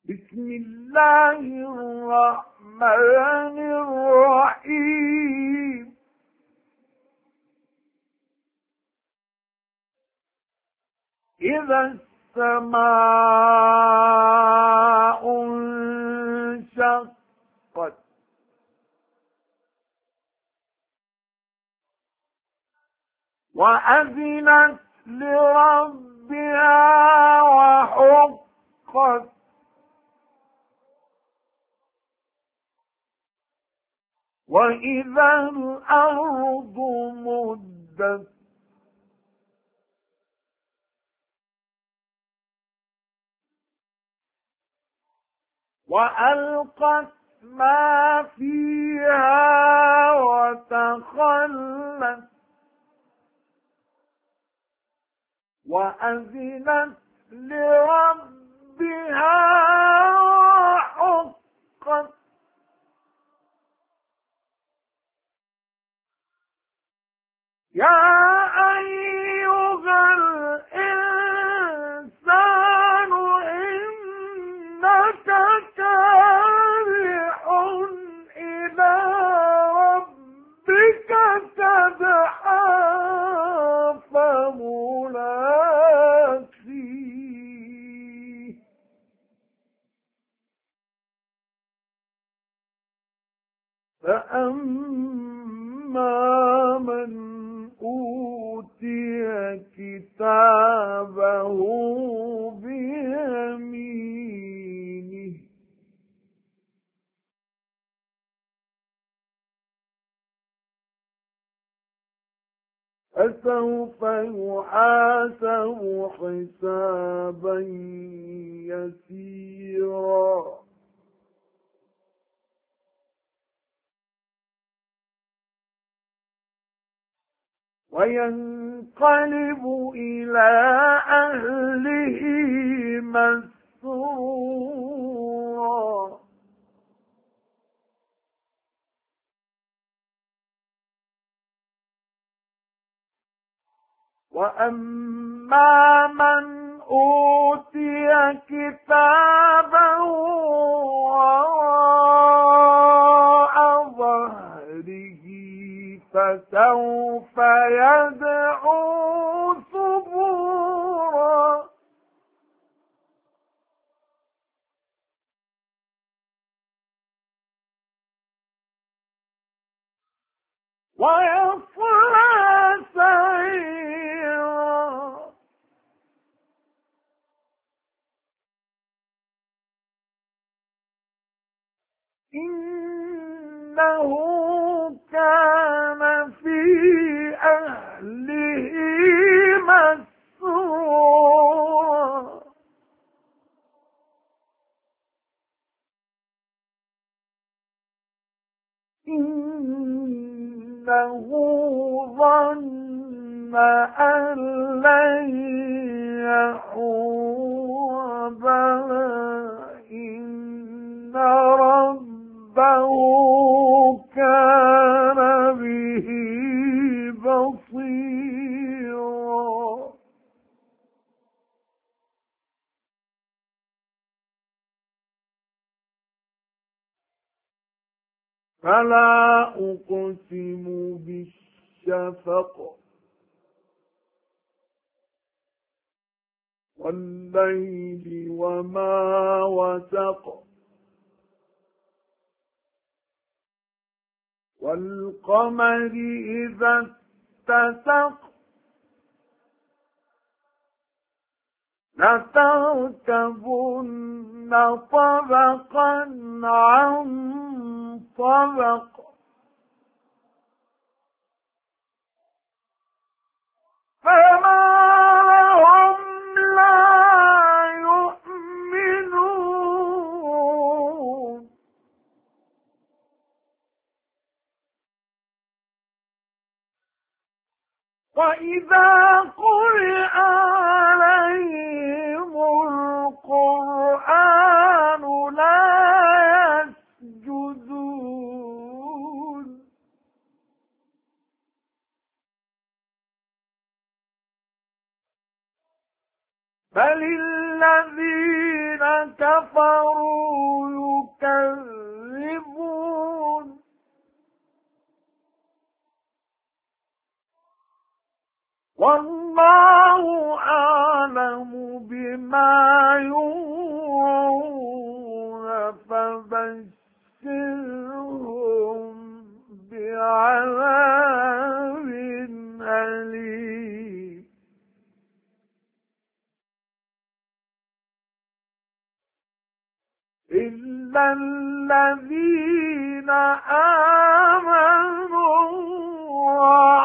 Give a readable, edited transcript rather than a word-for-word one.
بسم الله الرحمن الرحيم إذا السماء انشقت وأذنت لربها وحقت وإذا الأرض مدت وألقت ما فيها وتخلت وأذنت لربها وحقت يا أيها الإنسان إنك كادح إلى ربك كدحا فملاقيه فأما من أوتي كتابه بيمينه فسوف يحاسب حسابا يسيرا وينقلب إلى أهله مسرورا وأما من أوتي كتابه وراء ظهره فسوف يدعو ثبورا ويصلى سعيرا إنه كان في أهله مسرورا إنه ظن أن لن يحور بلى إن ربه كان به بصيرا فلا أقسم بالشفق والليل وما وسق والقمر إذا اتسق لتركبن طبقا عن طبق فما لهم لا يؤمنون وإذا قرئ عليهم القرآن لا يسجدون بل الذين كفروا يكذبون والله أعلم بما يوعون فبشرهم بعذاب أليم إلا الذين آمنوا